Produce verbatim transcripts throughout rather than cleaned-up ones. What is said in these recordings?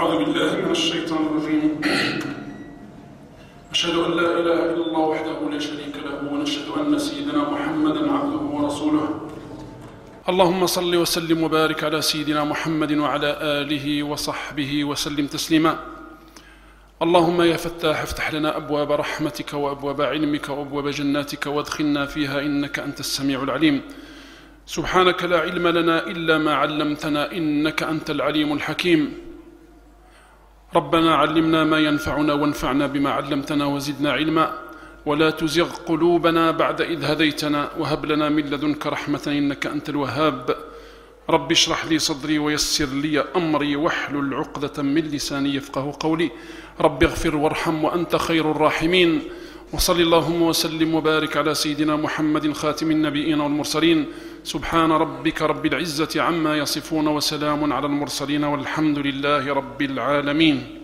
أعوذ بالله من الشيطان الرجيم. أشهد أن لا إله إلا الله وحده لا شريك له، ونشهد أن سيدنا محمدا عبده ورسوله. اللهم صل وسلم وبارك على سيدنا محمد وعلى آله وصحبه وسلم تسليما. اللهم يا فتاح افتح لنا أبواب رحمتك وأبواب علمك وأبواب جناتك وادخلنا فيها إنك أنت السميع العليم. سبحانك لا علم لنا إلا ما علمتنا إنك أنت العليم الحكيم. ربنا علمنا ما ينفعنا وانفعنا بما علمتنا وزدنا علما، ولا تزغ قلوبنا بعد إذ هديتنا وهب لنا من لدنك رحمة إنك أنت الوهاب. رب اشرح لي صدري ويسر لي أمري واحلل عقدة من لساني يفقه قولي. رب اغفر وارحم وأنت خير الراحمين. وصل اللهم وسلم وبارك على سيدنا محمد خاتم النبيين والمرسلين. سبحان ربك رب العزة عما يصفون وسلام على المرسلين والحمد لله رب العالمين.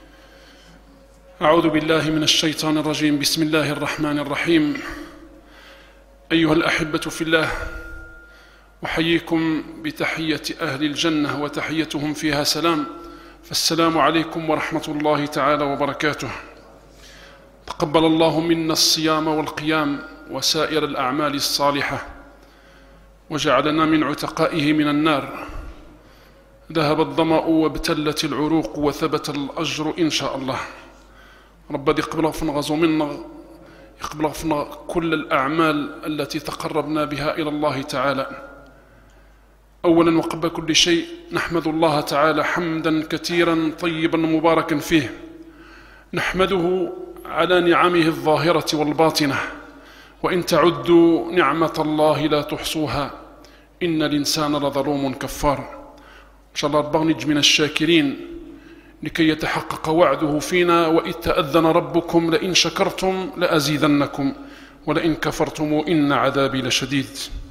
أعوذ بالله من الشيطان الرجيم. بسم الله الرحمن الرحيم. أيها الأحبة في الله، أحييكم بتحية أهل الجنة وتحيتهم فيها سلام، فالسلام عليكم ورحمة الله تعالى وبركاته. تقبل الله منا الصيام والقيام وسائر الأعمال الصالحة، وجعلنا من عتقائه من النار. ذهب الظمأ وابتلت العروق وثبت الأجر إن شاء الله. رب يقبل غفن منا، يقبل غفن كل الأعمال التي تقربنا بها إلى الله تعالى. أولا وقبل كل شيء نحمد الله تعالى حمدا كثيرا طيبا مباركا فيه. نحمده على نعمه الظاهرة والباطنة، وإن تعدوا نعمة الله لا تحصوها إن الإنسان لظلوم كفار. إن شاء الله ربنا نجي من الشاكرين لكي يتحقق وعده فينا، وإذ تأذن ربكم لئن شكرتم لأزيدنكم ولئن كفرتم إن عذابي لشديد.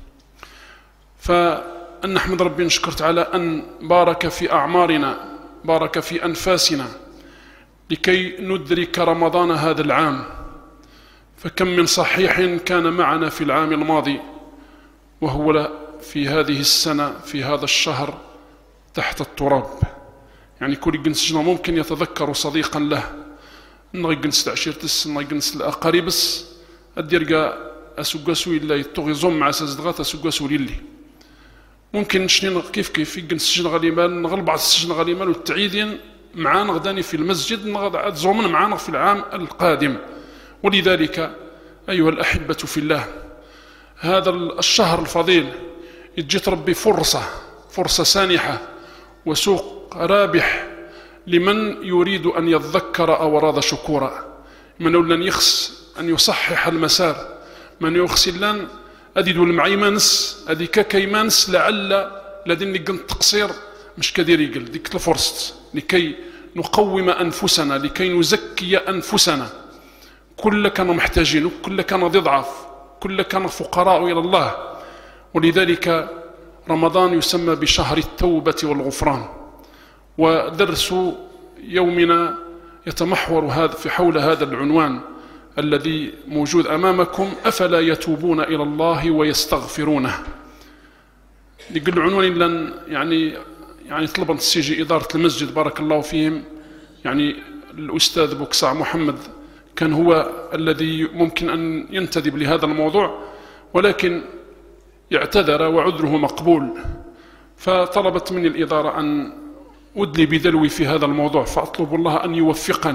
فأن نحمد ربي نشكرت على أن بارك في أعمارنا، بارك في أنفاسنا لكي ندرك رمضان هذا العام. فكم من صحيح كان معنا في العام الماضي وهو في هذه السنة في هذا الشهر تحت التراب. يعني كل جنس ممكن يتذكر صديقا له نغي جنس عشيرة السنة، نغي جنس الأقاربس أديرقى أسوقسو إلا يتغي زم مع سزدغات أسوقسو للي ممكن نشنين كيف كيف جنس السجن غاليمال نغلب بعض السجن غاليمال والتعيدين معانا غداني في المسجد نغض زومنا معانا في العام القادم. ولذلك أيها الأحبة في الله، هذا الشهر الفضيل يجيت ربي فرصة فرصة سانحة وسوق رابح لمن يريد أن يتذكر أو أراد شكورا، من لن يخص أن يصحح المسار، من يخص لن أدي دول معيمانس أدي كاكيمانس لعل لديني قنت تقصير مش كدير يقل ديك الفرصة لكي نقوم أنفسنا، لكي نزكي أنفسنا. كل كانوا محتاجين، كل كانوا ضعاف، كل كانوا فقراء إلى الله. ولذلك رمضان يسمى بشهر التوبة والغفران. ودرس يومنا يتمحور هذا في حول هذا العنوان الذي موجود أمامكم: أفلا يتوبون إلى الله ويستغفرونه. يقول عنوان لن يعني يعني طلبا تسيجي إدارة المسجد بارك الله فيهم، يعني الأستاذ بوكسع محمد كان هو الذي ممكن أن ينتدب لهذا الموضوع، ولكن اعتذر وعذره مقبول. فطلبت مني الإدارة أن أدلي بدلوي في هذا الموضوع، فأطلب الله أن يوفقني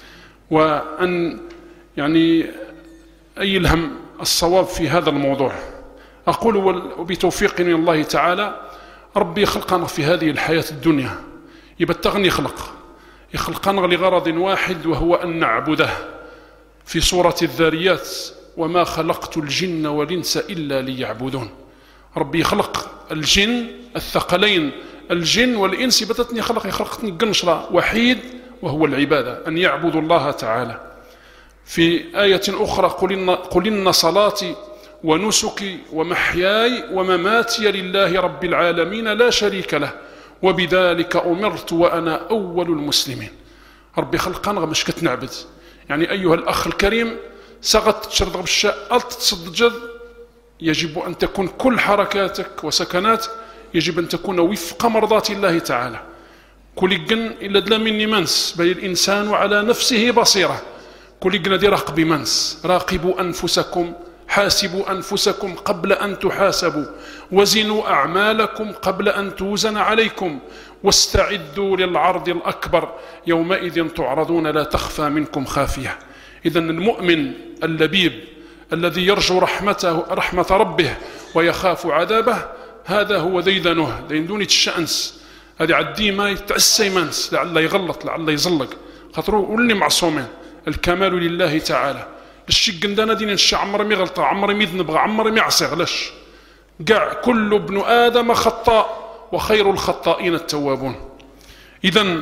وأن يعني يلهم الصواب في هذا الموضوع. أقول وبتوفيق من الله تعالى ربي خلقنا في هذه الحياة الدنيا، يبتغني خلق يخلقنا لغرض واحد وهو أن نعبده. في سورة الذاريات: وما خلقت الجن والإنس إلا ليعبدون. ربي خلق الجن الثقلين، الجن والإنس، بتتني خلق يخلقني قنشرة وحيد وهو العبادة، أن يعبدوا الله تعالى. في آية أخرى: قل إن, قل إن صلاتي ونسكي ومحياي ومماتي لله رب العالمين لا شريك له وبذلك أمرت وأنا أول المسلمين. ربي خلقنا مش كتنعبد. يعني أيها الأخ الكريم، سغت تشرد بالشاء ألت تصدجد، يجب أن تكون كل حركاتك وسكناتك يجب أن تكون وفق مرضات الله تعالى. كوليقن إلا دلا مني منس بل الإنسان على نفسه بصيرة كوليقن دي راقبي منس راقبوا أنفسكم حاسبوا أنفسكم قبل أن تحاسبوا وزنوا أعمالكم قبل أن توزن عليكم واستعدوا للعرض الأكبر يومئذ تعرضون لا تخفى منكم خافية. إذن المؤمن اللبيب الذي يرجو رحمته رحمة ربه ويخاف عذابه هذا هو ديدنه ديندوني الشأنس هذه عدي ما يتعسى منس لعل يغلط لعل يزلق خاطرو ولي معصومين. الكمال لله تعالى الشق عندنا دين نش عمر مي غلطة عمر مي ذنب عمر مي عصي غلاش كاع كل ابن آدم خطاء وخير الخطائين التوابون. إذن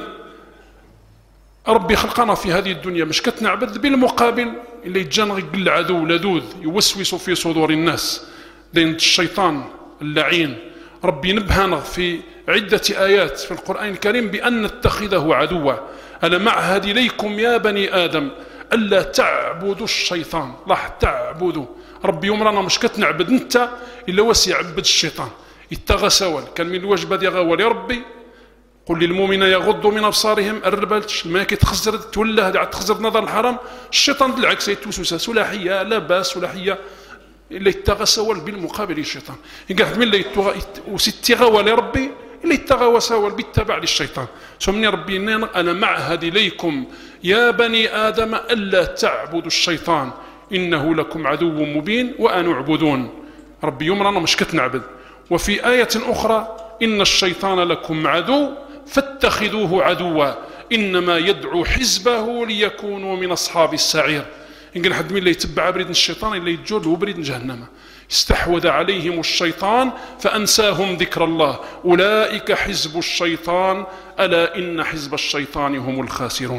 ربي خلقنا في هذه الدنيا مش كتنعبد بالمقابل اللي يتجان العدو لدود يوسوس في صدور الناس دين الشيطان اللعين. ربي نبهنا في عدة آيات في القرآن الكريم بأن نتخذه عدوا. أنا معهد إليكم يا بني آدم ألا تعبدوا الشيطان راح تعبدوا ربي يمرنا مش كتنعبد انت إلا وسي يعبد الشيطان يتغى سوال كان من الواجبات يغاول يا ربي قل للمؤمنين يغضوا من أبصارهم الربالتش ما كيتخزر تولى هذا تخزر نظر الحرام الشيطان بالعكس يتوسوسها سلاحية لا باس سلاحية اللي يتغى سوال بالمقابل الشيطان يقعد من اللي وستغاول يا ربي اللي يتغى سوال بالتبع للشيطان. سمني ربي أنا معهد إليكم يا بني آدم ألا تعبدوا الشيطان إنه لكم عدو مبين وأن اعبدون. ربي يمرنا مش كتنعبد. وفي آية أخرى إن الشيطان لكم عدو فاتخذوه عدوا إنما يدعو حزبه ليكونوا من أصحاب السعير. إن حد من اللي يتبع بريد الشيطان اللي يتجول هو بريد جهنم استحوذ عليهم الشيطان فأنساهم ذكر الله أولئك حزب الشيطان ألا إن حزب الشيطان هم الخاسرون.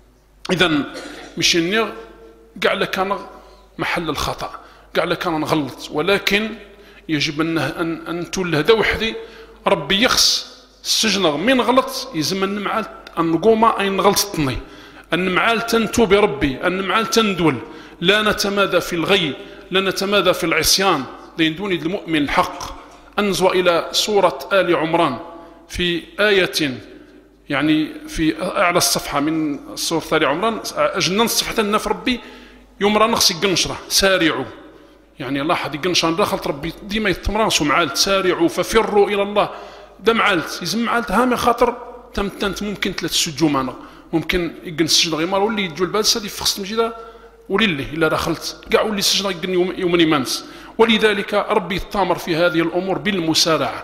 إذن مش إني قاع كان محل الخطأ قاع كان نغلط ولكن يجب أن أن أن تولى هذا وحدي ربي يخص السجن من غلط يزم أن معال أن نقوم أين غلطتني أن معال تنتوب ربي أن معال تندول لا نتمادى في الغي لا نتمادى في العصيان ليندوني المؤمن الحق. أنزو إلى سورة آل عمران في آية يعني في أعلى الصفحة من سورة آل عمران أجنن صفحة النف ربي يمرا نخصي قنشرة سارعوا يعني الله حد يقنشان داخل ربي ديما يتمران سو معالت سارعوا ففروا إلى الله ده معالت يزم معالت هامي خاطر تمتنت ممكن ثلاث سجومانا ممكن يقن سجن غيمار واللي يجو البالسة دي فخص مجيدا ولله إلا دخلت قاع واللي سجن يقن يوم يومني مانس. ولذلك ربي يتامر في هذه الأمور بالمسارعة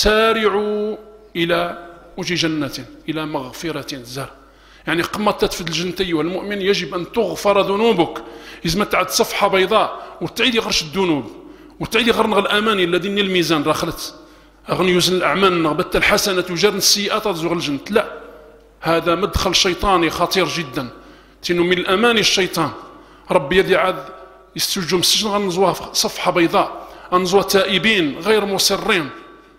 سارعوا إلى وجه جنة إلى مغفرة زر يعني قمتت في الجنتي والمؤمن يجب أن تغفر ذنوبك إذا ما تعد صفحة بيضاء وتعيد غرش الذنوب وتعيد غرنغ الأماني الذي الميزان راخلت أغني يوزن الأعمال نغبت الحسنة وجرن السيئات تزغ الجنة لا هذا مدخل شيطاني خطير جدا تنو من الأمان الشيطان. ربي يدي عاد يستجم السجن غنزوها صفحة بيضاء أنزوها تائبين غير مصرين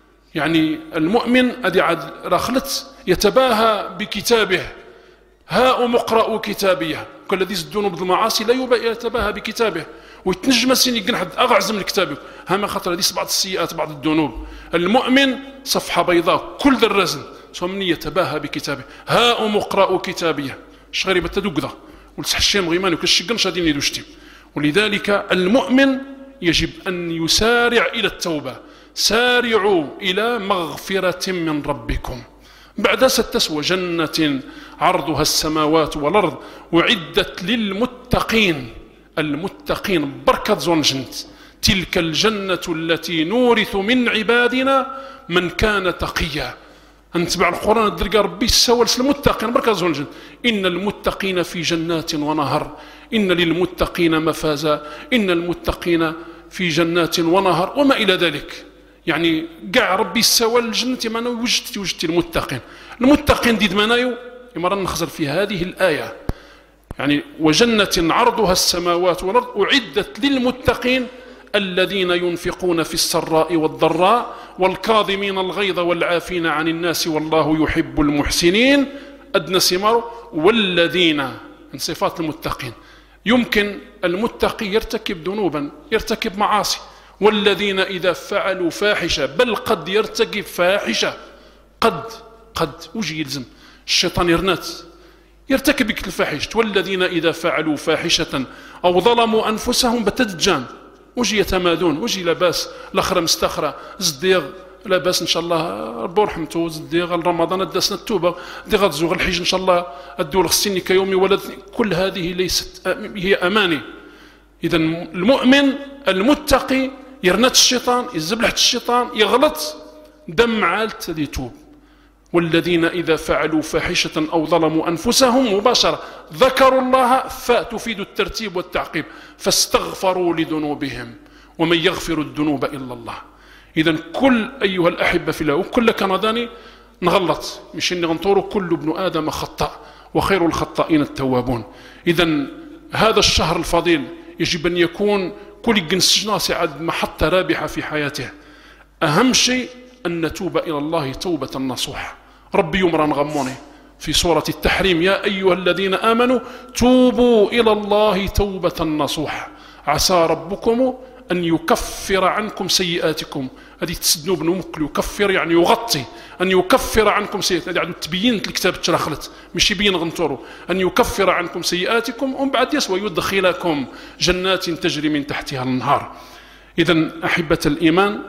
يعني المؤمن أدي عاد راخلت يتباهى بكتابه هاؤم اقرأوا كتابيه كالذي يزدون بالمعاصي لا يتباهى بكتابه ويتنجم سين يقن حد أغعز من كتابه هما خاطر هذه بعض السيئات بعض الذنوب. المؤمن صفحة بيضاء كل ذا الرزن سومني يتباهى بكتابه هاؤم اقرأوا كتابيه شغريبة تدق ذا والسحشيم غيمان وكالشقن شادين يدوشتي. ولذلك المؤمن يجب أن يسارع إلى التوبة سارعوا إلى مغفرة من ربكم بعد ستسوى جنة عرضها السماوات والأرض وعدت للمتقين. المتقين بركة زون جنت تلك الجنة التي نورث من عبادنا من كان تقيا. نتبع القرآن الدرجة ربي سوى المتقين بركة زون جنت إن المتقين في جنات ونهر إن للمتقين مفازا إن المتقين في جنات ونهر وما إلى ذلك يعني قاع ربي سوى الجنة ما وجدت وجدت المتقين. المتقين ديد منايو يمرا نخزر في هذه الآية يعني وجنة عرضها السماوات والأرض أعدت للمتقين الذين ينفقون في السراء والضراء والكاظمين الغيظ والعافين عن الناس والله يحب المحسنين أدنى ثمار والذين من صفات المتقين. يمكن المتقي يرتكب ذنوبا يرتكب معاصي والذين إذا فعلوا فاحشة بل قد يرتكب فاحشة قد قد وجي يلزم الشيطان يرنات يرتكب الفاحشة. والذين إذا فعلوا فاحشة أو ظلموا أنفسهم بتدجان وجي يتمادون وجي لاباس الأخرى مستخرى زديغ لاباس إن شاء الله ربو رحمته زديغ رمضان أدسنا التوبة دي غتزوغ الحج إن شاء الله الدول السني كيومي ولد. كل هذه ليست هي أماني. إذا المؤمن المتقي يرنات الشيطان يزبلحت الشيطان يغلط دم عالت يتوب. والذين إذا فعلوا فاحشة أو ظلموا أنفسهم مباشرة ذكروا الله فتفيد الترتيب والتعقيب فاستغفروا لذنوبهم ومن يغفر الذنوب إلا الله. إذا كل أيها الأحبة في الله وكل كنداني نغلط مش إن غنطوروا كل ابن آدم خطاء وخير الخطائين التوابون. إذا هذا الشهر الفضيل يجب أن يكون كل جنس ناس عد محطة رابحة في حياته. أهم شيء أن نتوب إلى الله توبة نصوحة. ربي يمرا غموني في سورة التحريم يا أيها الذين آمنوا توبوا إلى الله توبة نصوحة عسى ربكم أن يكفر عنكم سيئاتكم. هذه تسدنوا بن مكل يكفر يعني يغطي أن يكفر عنكم سيئات. هذه عدو تبين الكتاب ترخلت مش يبين غنطورو أن يكفر عنكم سيئاتكم ومن بعد يسوى يدخلكم جنات تجري من تحتها النهار. إذا أحبة الإيمان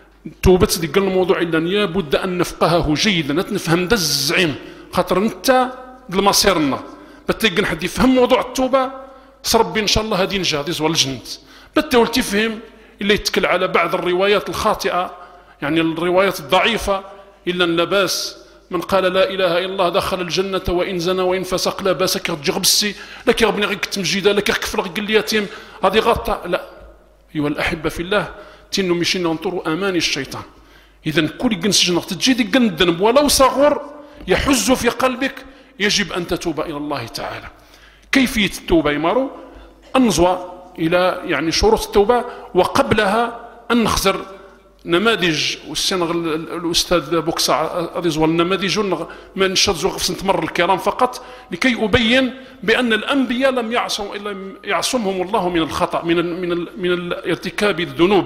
توبت ديك الموضوع إلا لابد أن نفقهه جيدا نتفهم دا الزعيم خاطر انت المصيرنا بتلقى حد يفهم موضوع التوبة ربي إن شاء الله هذه نجا دي زوال الجنة. بتقول تفهم اللي يتكل على بعض الروايات الخاطئة يعني الروايات الضعيفة إلا لباس من قال لا إله إلا الله دخل الجنة وإن زنى وإن فسق لا باس كتجغبسي لك يغبني غيك تمجيدا لك كفر غيك اليتيم هذه غطى. لا أيها الأحبة في الله تنو مشينا ننطروا أماني الشيطان. إذا كل جنس جنة تجي دي الذنب ولو صغر يحز في قلبك يجب أن تتوب إلى الله تعالى. كيفية التوبة يمارو أنزوى إلى يعني شروط التوبة وقبلها أن نخزر نماذج والسنغ الأستاذ بوكسع أضيزوى النماذج من شرزو غفص تمر الكرام فقط لكي أبين بأن الأنبياء لم يعصم لم يعصمهم الله من الخطأ من ال من ال من ارتكاب الذنوب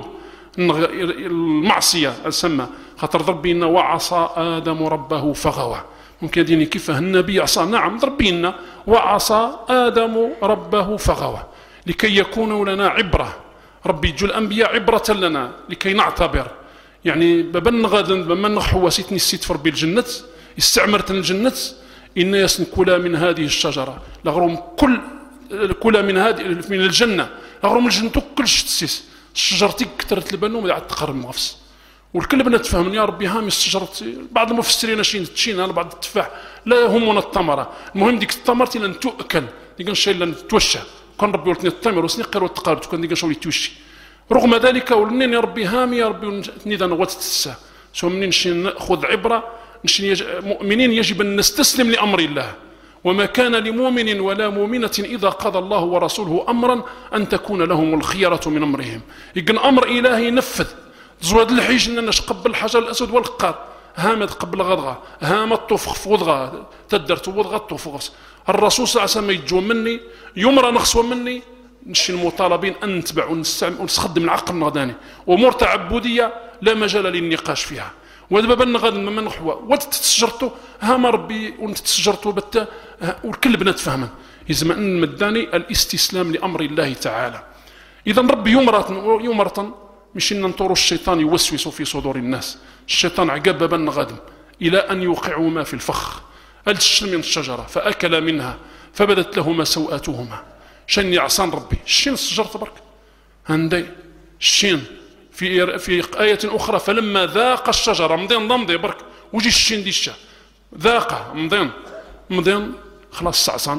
المعصية السمى خاطر ضربينا وعصى آدم ربه فغوى. ممكن يديني كيف النبي عصى نعم ضربينا وعصى آدم ربه فغوى لكي يكون لنا عبرة. ربي يجو الأنبياء عبرة لنا لكي نعتبر يعني ببن غادا بمن نحواسيتني السيد في ربي الجنة استعمرت الجنة إن يسن كلا من هذه الشجرة لغرهم كل كلا من هذه من الجنة لغرهم الجنة كل شتسيس شجرتي كثرت البنو ما عاد تقرب مغفص والكل بنا تفهم يا ربي هامي الشجرة بعض المفسرين شين تشين على بعض التفاح لا يهمنا التمرة المهم ديك التمرة لن تؤكل ديك الشيء لن توشى كان ربي ولتني التمر وسنقر والتقارب كان ديك شوي توشي. رغم ذلك ولنين يا ربي هامي يا ربي نيدا نغوت تسا سو منين نشي ناخذ عبرة نشي يج... مؤمنين يجب أن نستسلم لأمر الله وما كان لمؤمن ولا مؤمنة إذا قضى الله ورسوله أمرا أن تكون لهم الخيرة من أمرهم. يقن أمر إلهي نفذ زواد الحيش أننا قبل الحجر الأسود والقار هامد قبل غضغة هامد طفخ فوضغة تدرت وضغة طفخ. الرسول صلى الله عليه وسلم يجوا مني يمرى نخصوا مني نشي المطالبين أن نتبع ونستخدم العقل غداني أمور تعبدية لا مجال للنقاش فيها. ودابا بان غادي ما نحوا وتتسجرتوا هما ربي ونتسجرتوا بتا والكل بنا تفهمن يزم ان مداني الاستسلام لامر الله تعالى. اذا ربي يمرة يمرة مش ان ننطروا الشيطان يوسوس في صدور الناس. الشيطان عقب بان غادم الى ان يوقعوا ما في الفخ الشل من الشجره فاكل منها فبدت لهما سوءاتهما. شن يعصان ربي الشين الشجره برك هندي الشين في في آية أخرى فلما ذاق الشجرة مضين ضمضي برك وجي الشين ديشا ذاق مضين مضين خلاص سعصان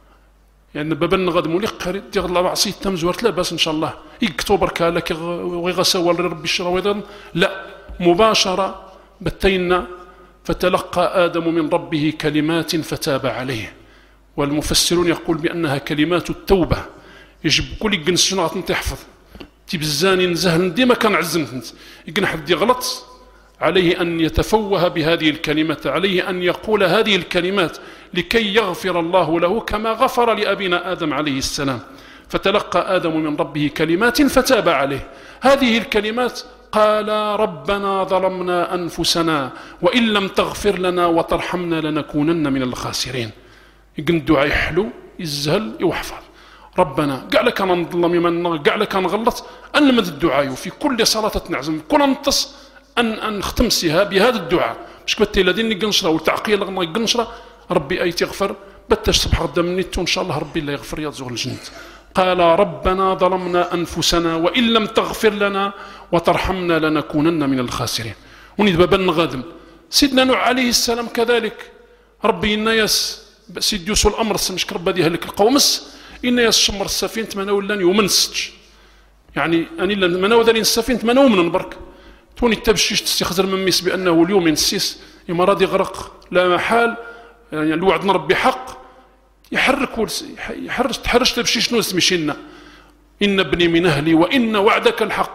يعني بابن غاد مولي قريت ديال الله عصيت تمزورت لا باس إن شاء الله يكتو برك لك ويغسوا لربي الشر لا مباشرة بتينا فتلقى آدم من ربه كلمات فتاب عليه. والمفسرون يقول بأنها كلمات التوبة. يجب كل جنس شنو تحفظ تبزاني نزهن ديما كان عزمت يقن حد يغلط عليه أن يتفوه بهذه الكلمات عليه أن يقول هذه الكلمات لكي يغفر الله له كما غفر لأبينا آدم عليه السلام. فتلقى آدم من ربه كلمات فتاب عليه. هذه الكلمات قال ربنا ظلمنا أنفسنا وإن لم تغفر لنا وترحمنا لنكونن من الخاسرين. يقن الدعاء يحلو يزهل يوحفظ ربنا قال لك أنا نظلم من قال لك أنا غلط أنمد الدعاء في كل صلاة نعزم كل نتص أن أن نختمسها بهذا الدعاء مش كبتي الذين قنشرة والتعقيل قنشرة ربي أي تغفر بتش صبح قدام النت وإن شاء الله ربي لا يغفر يرزق الجنة. قال ربنا ظلمنا أنفسنا وإن لم تغفر لنا وترحمنا لنكونن من الخاسرين. ونذبا بن غادم سيدنا نوح عليه السلام كذلك ربي الناس سيد يوسف الأمر سمشك ربي هذه هلك القومس إن يسمر السفينة مناولن يومنسج يعني أني لن مناول السفينة مناومن برك توني التبشيش تستخزر من ميس بأنه اليوم ينسيس يما راضي غرق لا محال يعني الوعد ربي حق يحرك يحرش تحرش تبشيش نوس مشينا إن ابني من أهلي وإن وعدك الحق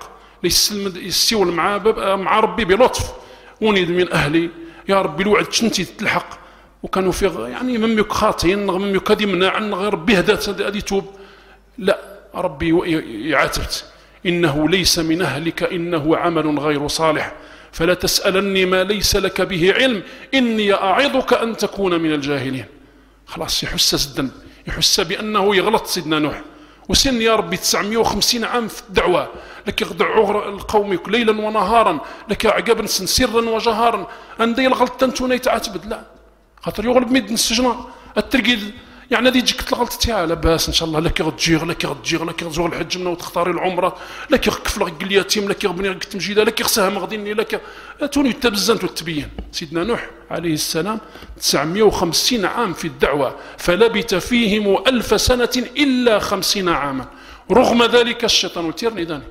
يسيول مع مع ربي بلطف ونيد من أهلي يا ربي الوعد شنتي تلحق وكانوا في يعني مميك خاطئين مميك هذه منع عن غير بهدات هذه توب لا ربي يعاتبت إنه ليس من أهلك إنه عمل غير صالح فلا تسألني ما ليس لك به علم إني أعظك أن تكون من الجاهلين. خلاص يحس الذنب يحس بأنه يغلط سيدنا نوح وسن يا ربي تسعمائة وخمسين عام في الدعوة لك يخدع القوم ليلا ونهارا لك عقابا سرا وجهارا عندي الغلط تنتوني تعاتبد لا خاطر يغلب ميد السجن الترقيد يعني هذه تجيك الغلط تاعها لاباس ان شاء الله لك غتجيغ لك غتجيغ لك غتزور الحج منه وتختاري العمره لك يكف لك اليتيم لك يغبني لك التمجيده لك يخسهم غاديني لك توني تبزنت وتبين. سيدنا نوح عليه السلام تسعمائة وخمسين عام في الدعوه فلبث فيهم ألف سنه الا خمسين عاما رغم ذلك الشيطان وتيرني داني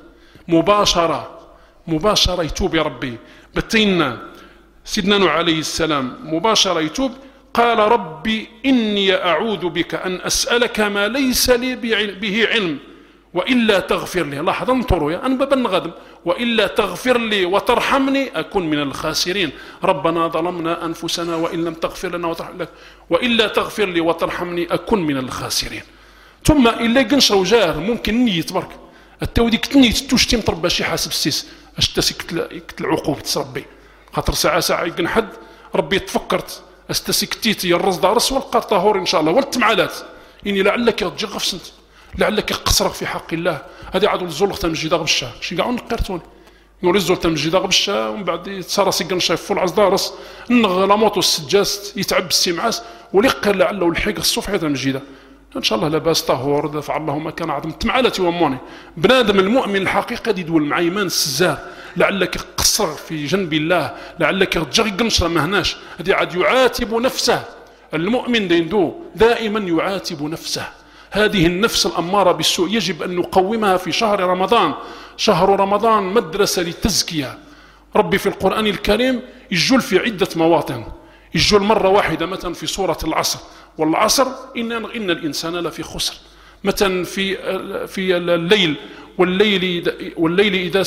مباشره مباشره يتوب يا ربي بتينا سيدنا نوح عليه السلام مباشره يتوب قال ربي إني أعوذ بك أن أسألك ما ليس لي به علم وإلا تغفر لي لاحظ انطروا يا أنا ببن غدم وإلا تغفر لي وترحمني أكون من الخاسرين. ربنا ظلمنا أنفسنا وإن لم تغفر لنا وترحمنا وإلا تغفر لي وترحمني أكون من الخاسرين. ثم إلا قنشر وجار ممكن نيت برك التودي كتنيت توشتيم تربى شي حاسب السيس اش تسكت العقوبة تسربي خاطر ساعة ساعة يقن حد ربي تفكرت استسكتيتي الرز دارس والقى طهور ان شاء الله والتمعالات اني لعلك تجغف سنت لعلك قصرك في حق الله هذه عاد الزول تمجيدا غبشا شي كاع نقرتوني نوري الزول تمجيدا غبشا ومن بعد يتصرى سيكن شايف فول عز دارس نغ لا موطو السجاست يتعب السمعاس ولقى لعله الحيق الصفحه تمجيدا ان شاء الله لاباس طهور دفع الله ما كان عظم تمعالتي وموني بنادم المؤمن الحقيقه يدول مع ايمان السزار لعلك قصر في جنب الله لعلك تجري قنشره ما هناش هذه عاد يعاتب نفسه المؤمن ديندو دائما يعاتب نفسه هذه النفس الأمارة بالسوء يجب أن نقومها في شهر رمضان. شهر رمضان مدرسة للتزكية. ربي في القرآن الكريم يجول في عدة مواطن يجول مرة واحدة مثلا في سورة العصر والعصر إن, إن الإنسان لفي خسر مثلا في, في الليل والليل, والليل إذا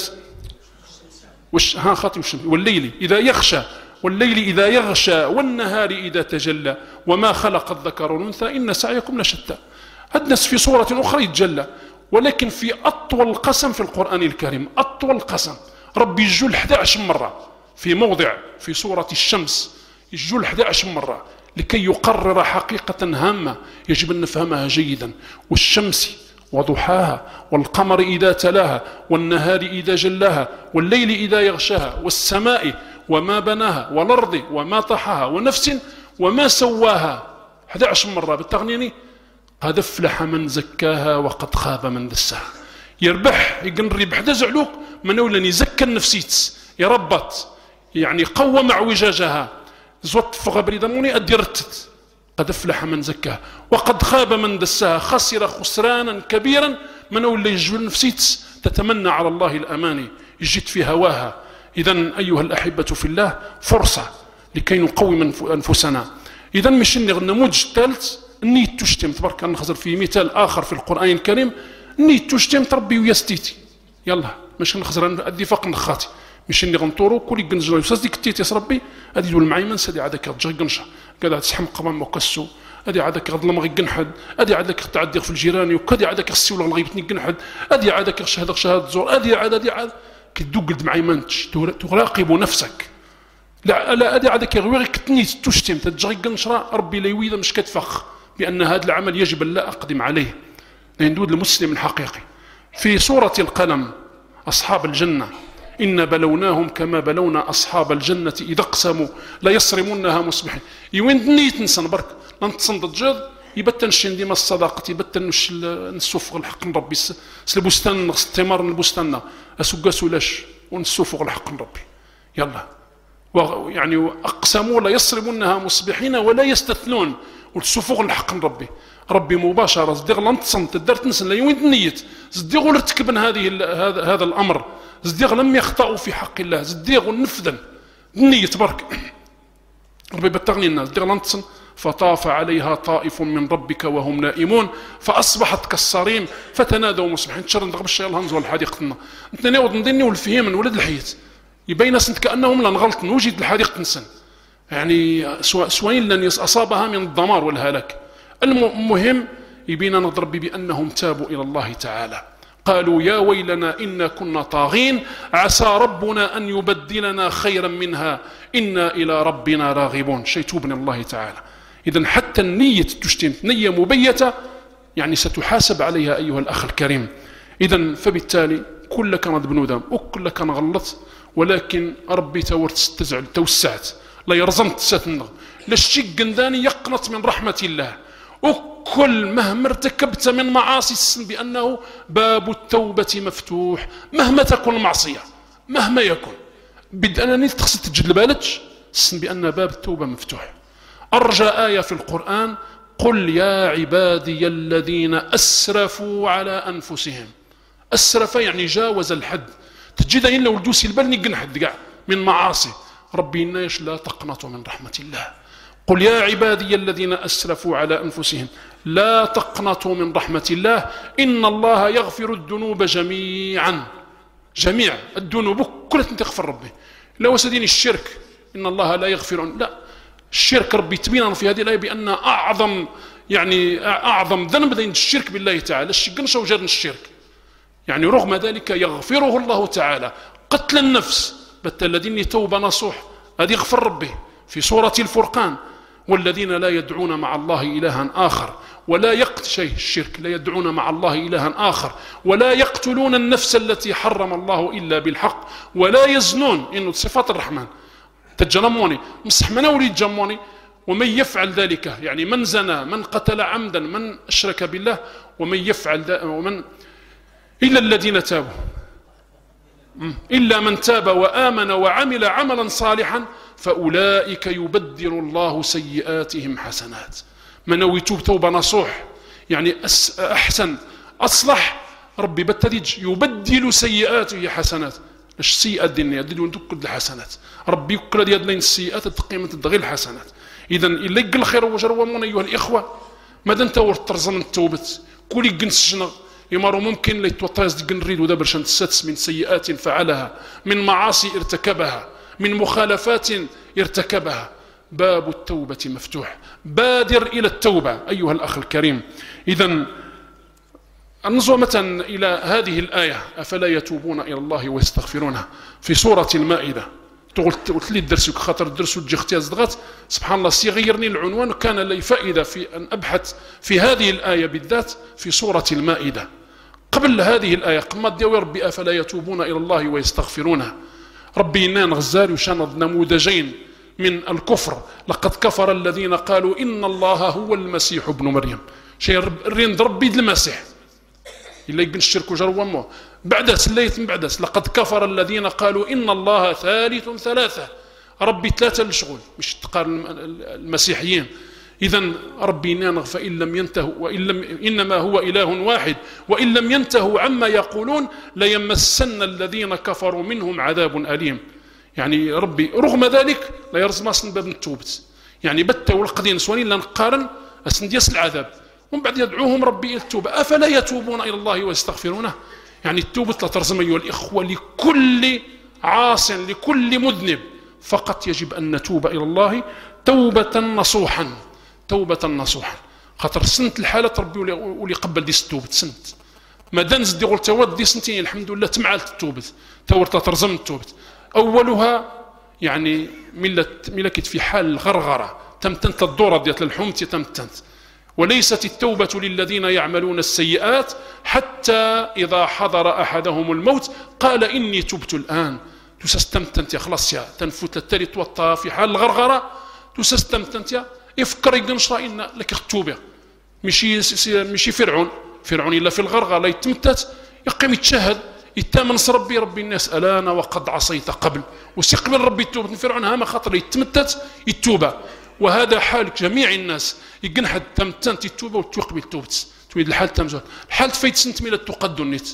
وش ها خاطي وش والليل إذا يخشى والليل إذا يغشى والنهار إذا تجلى وما خلق الذكر والأنثى إن سعيكم لشتى. الناس في صورة أخرى يتجلى ولكن في أطول قسم في القرآن الكريم أطول قسم ربي يجول أحد عشر مرة في موضع في سورة الشمس يجول أحد عشر مرة لكي يقرر حقيقة هامة يجب أن نفهمها جيدا. والشمس وضحاها والقمر إذا تلاها والنهار إذا جلاها والليل إذا يغشاها والسماء وما بناها والأرض وما طحاها ونفس وما سواها أحد عشر مرة بالتغنيني. قد افلح من زكاها وقد خاب من دساها. يربح يقن الربح دا زعلوك من أولا يزكى النفسيت يربط يعني قوى معوجاجها زوت فغبري دموني أدي رتت. قد افلح من زكاها وقد خاب من دساها خسر خسرانا كبيرا من أولا يجول نفسيت تتمنى على الله الأماني يجد في هواها. إذن أيها الأحبة في الله فرصة لكي نقوم أنفسنا. إذن مش النموذج الثالث النيت تشتم تبارك نخزر في مثال آخر في القرآن الكريم النيت تشتم تربي ويستيتي يلا مش نخزر أدي فقط نخاتي مش اني غنطورو كل يقنجر يساس ديك تيتي يا ربي هذه دول معي من سدي عادك تجي قنشه قاعد تسحم قمام وكسو هذه عادك غظلم غي قنحد هذه عادك تعدي في الجيراني وكذا عادك السي ولا غيبتني قنحد هذه عادك شهاده شهاده زور هذه عاد هذه عاد كدوقد مع يمانتش تراقب نفسك. لا لا هذا عاد كيغوي كتنيت تشتم تجري قنشرة ربي لا يويدا مش كتفخ بأن هذا العمل يجب أن لا أقدم عليه. لندود المسلم الحقيقي في سورة القلم أصحاب الجنة إن بلوناهم كما بلونا أصحاب الجنة إذا اقسموا لا يصرمونها مصبحين. يوين نيت نسن برك نتصن ضجاد يبتن شين ديما الصداقة يبتن نسوفغ الحق نربي البستان الثمار البستان أسوقاسو لاش ونسوفغ الحق نربي يلا يعني أقسموا لا يصرمونها مصبحين ولا يستثنون وتسوفغ الحق نربي ربي مباشرة زديغ لنتصن تدرت نسن لا يوين نيت زديغ ارتكبن هذه هذا هذا الأمر زديغ لم يخطئوا في حق الله زديغ نفذا النية برك ربي بتغني الناس زديغ لنتصن فطاف عليها طائف من ربك وهم نائمون فأصبحت كالصريم فتنادوا مصبحين تشرن دغ بالشيء الهنز والحديقة لنا انت ناود ندني والفهم من ولد الحيط يبين سنت كأنهم لن غلط نوجد الحديقة نسن يعني سوين لن أصابها من الدمار والهلاك. المهم يبين نضرب بأنهم تابوا إلى الله تعالى قالوا يا ويلنا إنا كنا طاغين عسى ربنا أن يبدلنا خيرا منها إنا إلى ربنا راغبون. شيء توب من الله تعالى. إذن حتى النية تشتم نية مبيتة يعني ستحاسب عليها أيها الأخ الكريم. إذن فبالتالي كل كان بنودم وكل كان غلط ولكن ربي تورت تزعل توسعت لا يرزمت ستنغ للشيء قنداني يقنط من رحمة الله وكل مهما ارتكبت من معاصي السن بأنه باب التوبة مفتوح مهما تكون المعصية مهما يكون بدأنني تخص تجد البالج السن بأن باب التوبة مفتوح. أرجى آية في القرآن قل يا عبادي الذين أسرفوا على أنفسهم. أسرف يعني جاوز الحد تجد إن لو الجوسي البلني قن حد قاع من معاصي ربي الناش لا تقنطوا من رحمة الله. قل يا عبادي الذين أسرفوا على أنفسهم لا تقنطوا من رحمة الله إن الله يغفر الذنوب جميعا. جميع الذنوب كلها تغفر ربي. لو سدين الشرك إن الله لا يغفر لا الشرك ربي تبين في هذه الآية بأن أعظم يعني أعظم ذنب ذين الشرك بالله تعالى الشقنش وجر الشرك يعني رغم ذلك يغفره الله تعالى. قتل النفس بت الذين توبة نصوح هذه يغفر ربي في سورة الفرقان والذين لا يدعون مع الله إلها آخر ولا يقتل شيء الشرك لا يدعون مع الله إلها آخر ولا يقتلون النفس التي حرم الله إلا بالحق ولا يزنون إنه صفات الرحمن تجنموني مصح من أولي جموني ومن يفعل ذلك يعني من زنى من قتل عمدا من أشرك بالله ومن يفعل ومن إلا الذين تابوا إلا من تاب وآمن وعمل عملا صالحا فأولئك يبدل الله سيئاتهم حسنات. من نوي توب توبة نصوح يعني أحسن أصلح ربي بتدج يبدل سيئاته حسنات. لاش سيئات دينيا ديدو ندك الحسنات ربي يكل ديال لين السيئات تقيمة تدغي الحسنات. إذا إلا يقل الخير وجروا من أيها الإخوة ماذا أنت ورترزن التوبة كل يقنس الجنة يمر ممكن لي توطيز دقن ريد ودا برشان السادس من سيئات فعلها من معاصي ارتكبها من مخالفات ارتكبها. باب التوبة مفتوح بادر إلى التوبة أيها الأخ الكريم. إذن انظر مثلا إلى هذه الآية أفلا يتوبون إلى الله ويستغفرونها في سورة المائدة. قلت لي الدرس خاطر الدرس وتجي اختياز ضغط سبحان الله سيغيرني العنوان وكان لي فائدة في أن أبحث في هذه الآية بالذات في سورة المائدة قبل هذه الآية قمت ديوي ربي أفلا يتوبون إلى الله ويستغفرونها. ربي إنان غزاري وشاند نموذجين من الكفر لقد كفر الذين قالوا إن الله هو المسيح ابن مريم شيء الرين ربي المسيح إلا يقن الشرك وجر ومه بعد سليت من بعد لقد كفر الذين قالوا إن الله ثالث ثلاثة ربي ثلاثة للشغل مش تقارن المسيحيين. إذن ربي نانغ فإن لم ينتهوا وإن لم إنما هو إله واحد وإن لم ينتهوا عما يقولون ليمسن الذين كفروا منهم عذاب أليم. يعني ربي رغم ذلك لا يرزم أصلا باب التوبة يعني بتا والقدين سوانين لنقارن أسنديس العذاب ومن بعد يدعوهم ربي إلى التوبة أفلا يتوبون إلى الله ويستغفرونه. يعني التوبة لا ترزم أيها الإخوة لكل عاص لكل مذنب فقط يجب أن نتوب إلى الله توبة نصوحا توبة نصوحا. خاطر سنة الحالة ربي ولي قبل دي التوبة سنة مادا نزيد يقول تودي سنتين الحمد لله تمعلت التوبت تورت ترزم التوبت. أولها يعني ملة ملة كت في حال الغرغرة تمتنت الدورة ديال الحومتي تمتنت. وليست التوبة للذين يعملون السيئات حتى إذا حضر أحدهم الموت قال إني تبت الآن. تسستمتنت يا خلاص يا تنفوت التالي توطى في حال الغرغرة تسستمتنت يا يفكر يقنشرا إن لك التوبة. مشي مشي فرعون فرعون إلا في الغرغرة يتمتت يقيم يتشهد يتامن ربي ربي الناس ألانا وقد عصيت قبل وسيقبل ربي التوبة. فرعون هما خاطر يتمتت يتوبة. وهذا حال جميع الناس يقن حد تمتنت التوبة وتقبل التوبة تريد الحال تمزون الحال تفيت سنت من التقدم نت.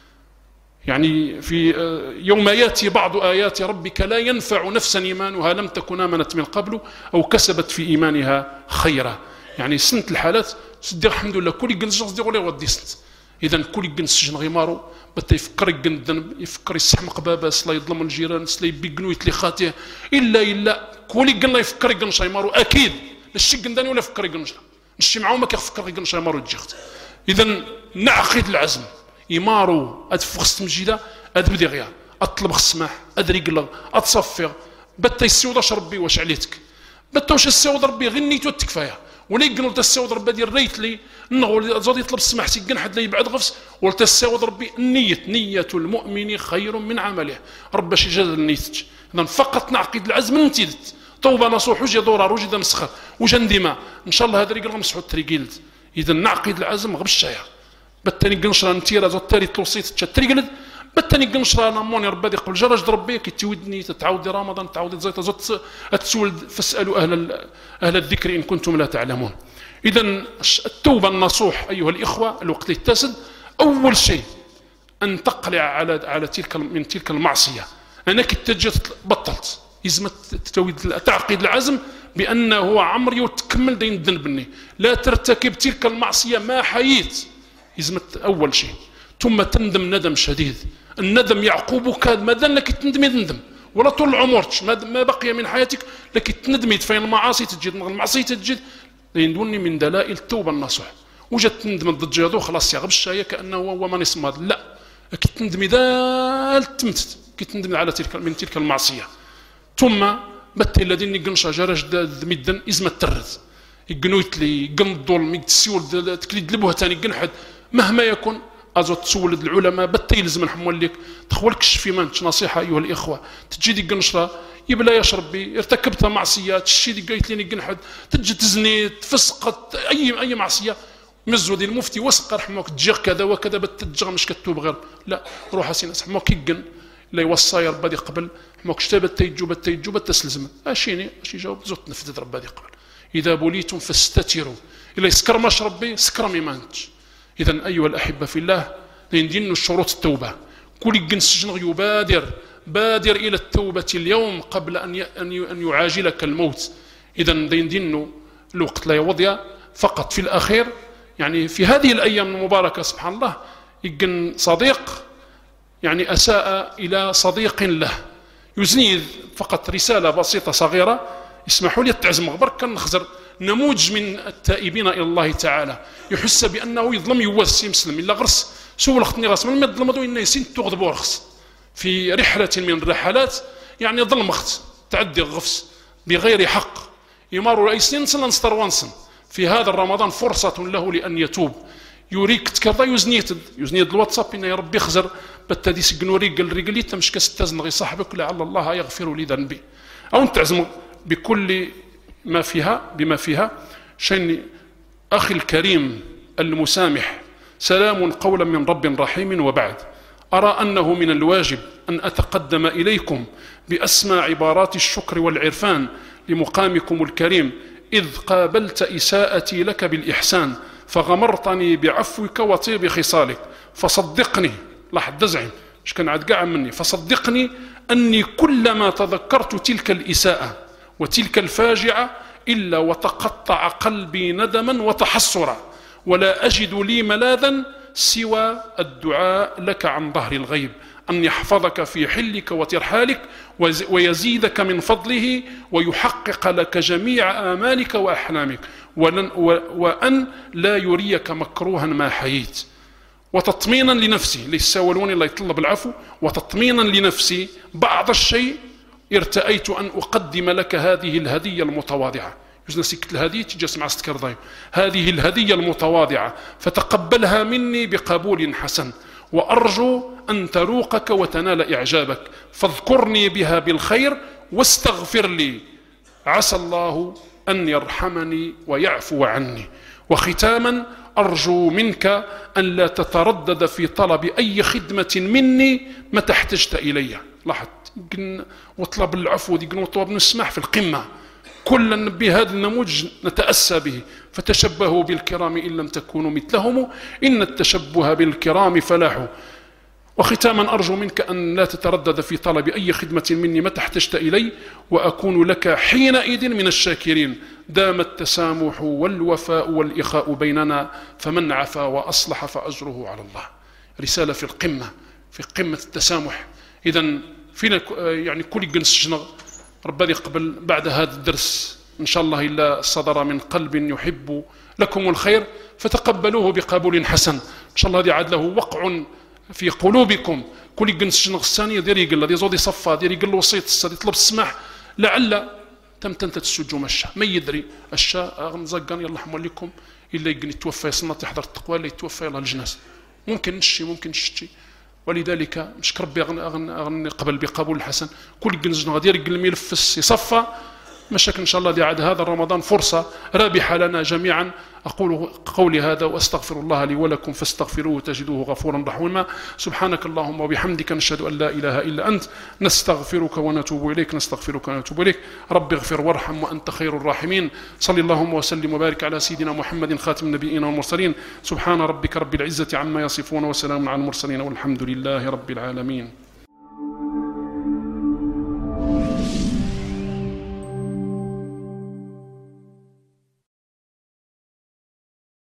يعني في يوم ياتي بعض آيات ربك لا ينفع نفسا إيمانها لم تكن آمنت من قبل أو كسبت في إيمانها خيرا. يعني سنت الحالات صدق الحمد لله كل يقن الجنس ديالو غادي سنت. إذا كل يقن السجن غيمارو بتا يفكر يقن الذنب يفكر يسحمق بابا سلا يظلم الجيران سلا يبيقنو يتلي خاطيه إلا إلا كل يقن لا يفكر يقن شيمارو أكيد الشي قنداني ولا يفكر يقن نشي معاهم ما كيفكر يقن شيمارو تجيخت. إذا نعقد العزم يمارو أتفغس مجيدة أدبدي غيا أطلب السماح أدري قلغ أتصفر بتا يسيوض أش ربي واش عليتك بتا واش السيوض ربي غير نيتو تكفايا ولا يقنوا تساوض ربي ديال ريت لي نغول زاد يطلب السماح تيقن حد لا يبعد غفص ولا تساوض ربي النية نية المؤمن خير من عمله رب شي جاد نيتك. إذا فقط نعقد العزم نتيدت توبة نصوح وجي دورار وجي دا مسخر وجن ديما إن شاء الله هذا ريقل مسحو التريقيلد. إذا نعقد العزم غبش شايع بالتاني قنشرا نتيرا زاد تالي توصيت تشتريقلد بالتاني قنشرا نموني ربي دي قبل جرج ربي كي تودني تتعاودي رمضان تعاودي زيت زاد تسولد فاسألوا أهل أهل الذكر إن كنتم لا تعلمون. إذا التوبة النصوح أيها الإخوة الوقت يتسد أول شيء أن تقلع على على تلك من تلك المعصية أنك تجت بطلت يزم تعقيد العزم بأنه عمري وتكمل دين ذنبني لا ترتكب تلك المعصية ما حييت يزم أول شيء. ثم تندم ندم شديد الندم يعقوبك ماذا لك تندمي تندم ولا طول عمرك ما بقي من حياتك لك تندمي فين المعاصي تجد المعصية تجد يندوني من دلائل التوبة النصوح وجدت تندم ضد جادو خلاص يا غبش هي كأنه هو ما نسمى لا كي تندمي ذال تمتت كي تندمي على تلك من تلك المعصية. ثم بت الذين يقنش جرج مدن إزمة ترد يقنويت لي يقن الظلم يتسول تكليد البهتان يقن حد مهما يكون أزو تسولد العلماء بتا يلزم نحمل لك تخولكش في منش نصيحة أيها الإخوة تجي دي قنشرة يبلا يشرب بي ارتكبت معصية تشي دي قايت لي قنحد تجي تزني تفسقت أي أي معصية مزو دي المفتي وسق رحمك تجيغ كذا وكذا بتتجغ مش كتوب غير لا روح سينا حموك يقن لا يوصى ربادي قبل حموك شتابت تيجو بتيجو بتسلزم اشيني اشي جاوب زوت نفذ ربادي قبل إذا بوليتم فاستتروا إلا يسكر ماش ربي سكر ميمانتش. إذا أيها الأحبة في الله لندين الشروط التوبة كل يقن السجن يبادر بادر إلى التوبة اليوم قبل أن أن يعاجلك الموت. إذا لندين الوقت لا يوضي فقط في الأخير يعني في هذه الأيام المباركة سبحان الله يقن صديق يعني أساء إلى صديق له يزني فقط رسالة بسيطة صغيرة اسمحوا لي التعزم غبر كان نخزر نموذج من التائبين إلى الله تعالى يحس بأنه يظلم يوسي مسلم إلا غرس سوى الختني غرس من ما يظلمدو إنه يسين تغضب ورخص في رحلة من الرحلات يعني ظلم اخت تعدي غفص بغير حق يمر رئيسين سنة نستروانسن في هذا الرمضان فرصة له لأن يتوب يوريك تكرضا يزنيت يزنيت الواتساب إنه يا ربي خزر بتدي سجنو ريقل ريقل تمش كستزنغي صاحبك لعل الله يغفر لي ذنبي أو تعزم بكل ما فيها بما فيها شيء. أخي الكريم المسامح سلام قولا من رب رحيم وبعد أرى أنه من الواجب أن أتقدم إليكم بأسمى عبارات الشكر والعرفان لمقامكم الكريم إذ قابلت إساءتي لك بالإحسان فغمرتني بعفوك وطيب خصالك فصدقني لحد دزعم مش كان عاد قاع مني فصدقني أني كلما تذكرت تلك الإساءة وتلك الفاجعة إلا وتقطع قلبي ندما وتحسرا ولا أجد لي ملاذا سوى الدعاء لك عن ظهر الغيب أن يحفظك في حلك وترحالك ويزيدك من فضله ويحقق لك جميع آمالك وأحلامك وأن لا يريك مكروها ما حييت وتطمينا لنفسي، ليس ساولوني الله يطلب العفو، وتطمينا لنفسي بعض الشيء ارتأيت أن أقدم لك هذه الهدية المتواضعة. يوزنا سكت الهدية تجلس مع ستكر ضايم، هذه الهدية المتواضعة فتقبلها مني بقبول حسن، وأرجو أن تروقك وتنال إعجابك، فاذكرني بها بالخير واستغفر لي، عسى الله أن يرحمني ويعفو عني. وختاما أرجو منك أن لا تتردد في طلب أي خدمة مني متى احتجت إلي. لاحظ وطلب العفو دي وطلب نسمح في القمة، كلا بهذا النموذج نتأسى به، فتشبهوا بالكرام إن لم تكونوا مثلهم إن التشبه بالكرام فلاح. وختاما أرجو منك أن لا تتردد في طلب أي خدمة مني متى احتجت إلي، وأكون لك حينئذ من الشاكرين. دام التسامح والوفاء والإخاء بيننا، فمن عفا وأصلح فأجره على الله. رسالة في القمة، في قمة التسامح. إذن فينا يعني كل جنس شنغ ربنا يقبل بعد هذا الدرس إن شاء الله إلا صدر من قلب يحب لكم الخير، فتقبلوه بقبول حسن. إن شاء الله هذه عاد له وقع في قلوبكم. كل جنس شنغ الثانية دير يقل دي زودي صفا دير يقل وسيط السد يطلب السماح، لعل تم تنتت السجوم الشاء ما يدري الشاء أغن زقان يلا حمول لكم إلا يقن يتوفى يصنط يحضر التقوى إلا يتوفى يلا الجناز، ممكن نشي ممكن نشتي. ولذلك مش ربي أغن أغن أغن قبل بقبول الحسن. كل جنس غادي يقل الملفس يصفى مشاكل. إن شاء الله دي عاد هذا رمضان فرصة رابحة لنا جميعا. أقول قولي هذا وأستغفر الله لي ولكم فاستغفروه تجدوه غفورا رحيما. سبحانك اللهم وبحمدك نشهد أن لا إله إلا أنت نستغفرك ونتوب إليك نستغفرك ونتوب إليك. رب اغفر وارحم وأنت خير الراحمين. صلى اللهم وسلم وبارك على سيدنا محمد خاتم النبيين والمرسلين. سبحان ربك رب العزة عما يصفون وسلام على المرسلين والحمد لله رب العالمين.